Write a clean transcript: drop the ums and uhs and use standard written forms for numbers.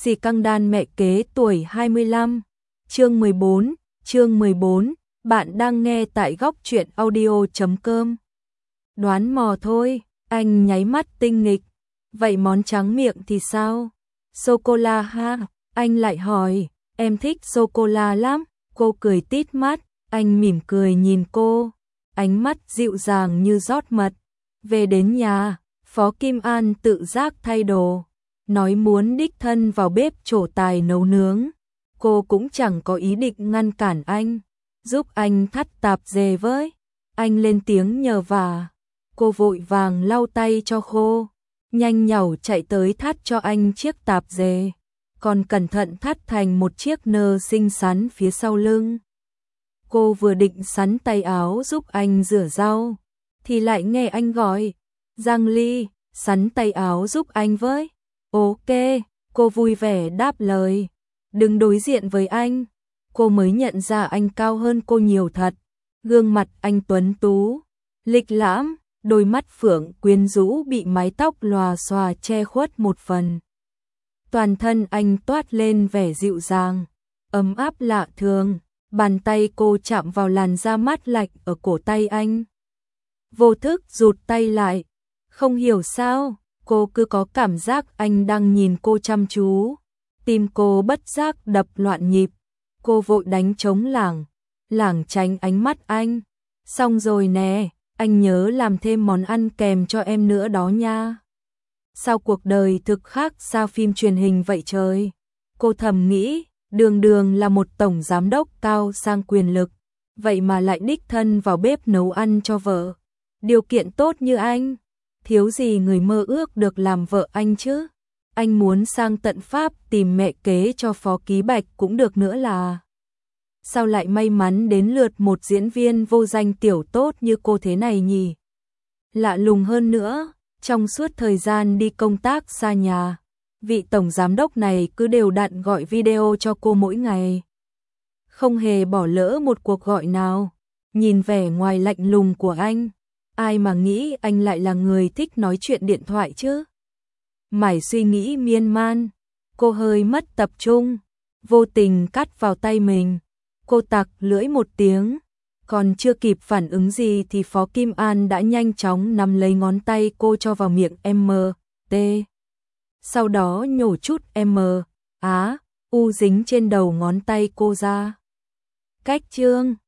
Xì căng đan mẹ kế tuổi 25. Chương 14, bạn đang nghe tại góc truyện audio.com. Đoán mò thôi, anh nháy mắt tinh nghịch. Vậy món tráng miệng thì sao? Sô-cô-la ha, anh lại hỏi, em thích sô-cô-la lắm. Cô cười tít mắt, anh mỉm cười nhìn cô, ánh mắt dịu dàng như rót mật. Về đến nhà, Phó Kim An tự giác thay đồ, nói muốn đích thân vào bếp trổ tài nấu nướng. Cô cũng chẳng có ý định ngăn cản anh, giúp anh thắt tạp dề với. Anh lên tiếng nhờ vả, cô vội vàng lau tay cho khô, nhanh nhảu chạy tới thắt cho anh chiếc tạp dề, còn cẩn thận thắt thành một chiếc nơ xinh xắn phía sau lưng. Cô vừa định sắn tay áo giúp anh rửa rau, thì lại nghe anh gọi, Giang Ly, sắn tay áo giúp anh với. Ok, cô vui vẻ đáp lời, đừng đối diện với anh. Cô mới nhận ra anh cao hơn cô nhiều thật, gương mặt anh tuấn tú, lịch lãm, đôi mắt phượng quyến rũ bị mái tóc lòa xòa che khuất một phần. Toàn thân anh toát lên vẻ dịu dàng, ấm áp lạ thường, bàn tay cô chạm vào làn da mát lạnh ở cổ tay anh. Vô thức rụt tay lại, không hiểu sao, cô cứ có cảm giác anh đang nhìn cô chăm chú. Tim cô bất giác đập loạn nhịp, cô vội đánh trống lảng tránh ánh mắt anh. Xong rồi nè, anh nhớ làm thêm món ăn kèm cho em nữa đó nha. Sao cuộc đời thực khác sao phim truyền hình vậy trời? Cô thầm nghĩ, đường là một tổng giám đốc cao sang quyền lực, vậy mà lại đích thân vào bếp nấu ăn cho vợ. Điều kiện tốt như anh, thiếu gì người mơ ước được làm vợ anh chứ. Anh muốn sang tận Pháp tìm mẹ kế cho Phó Ký Bạch cũng được nữa là. Sao lại may mắn đến lượt một diễn viên vô danh tiểu tốt như cô thế này nhỉ? Lạ lùng hơn nữa, trong suốt thời gian đi công tác xa nhà, vị tổng giám đốc này cứ đều đặn gọi video cho cô mỗi ngày. Không hề bỏ lỡ một cuộc gọi nào. Nhìn vẻ ngoài lạnh lùng của anh, ai mà nghĩ anh lại là người thích nói chuyện điện thoại chứ? Mải suy nghĩ miên man, cô hơi mất tập trung, vô tình cắt vào tay mình. Cô tặc lưỡi một tiếng, còn chưa kịp phản ứng gì thì Phó Kim An đã nhanh chóng nắm lấy ngón tay cô cho vào miệng M.T. Sau đó nhổ chút M.A.U dính trên đầu ngón tay cô ra. Cách chương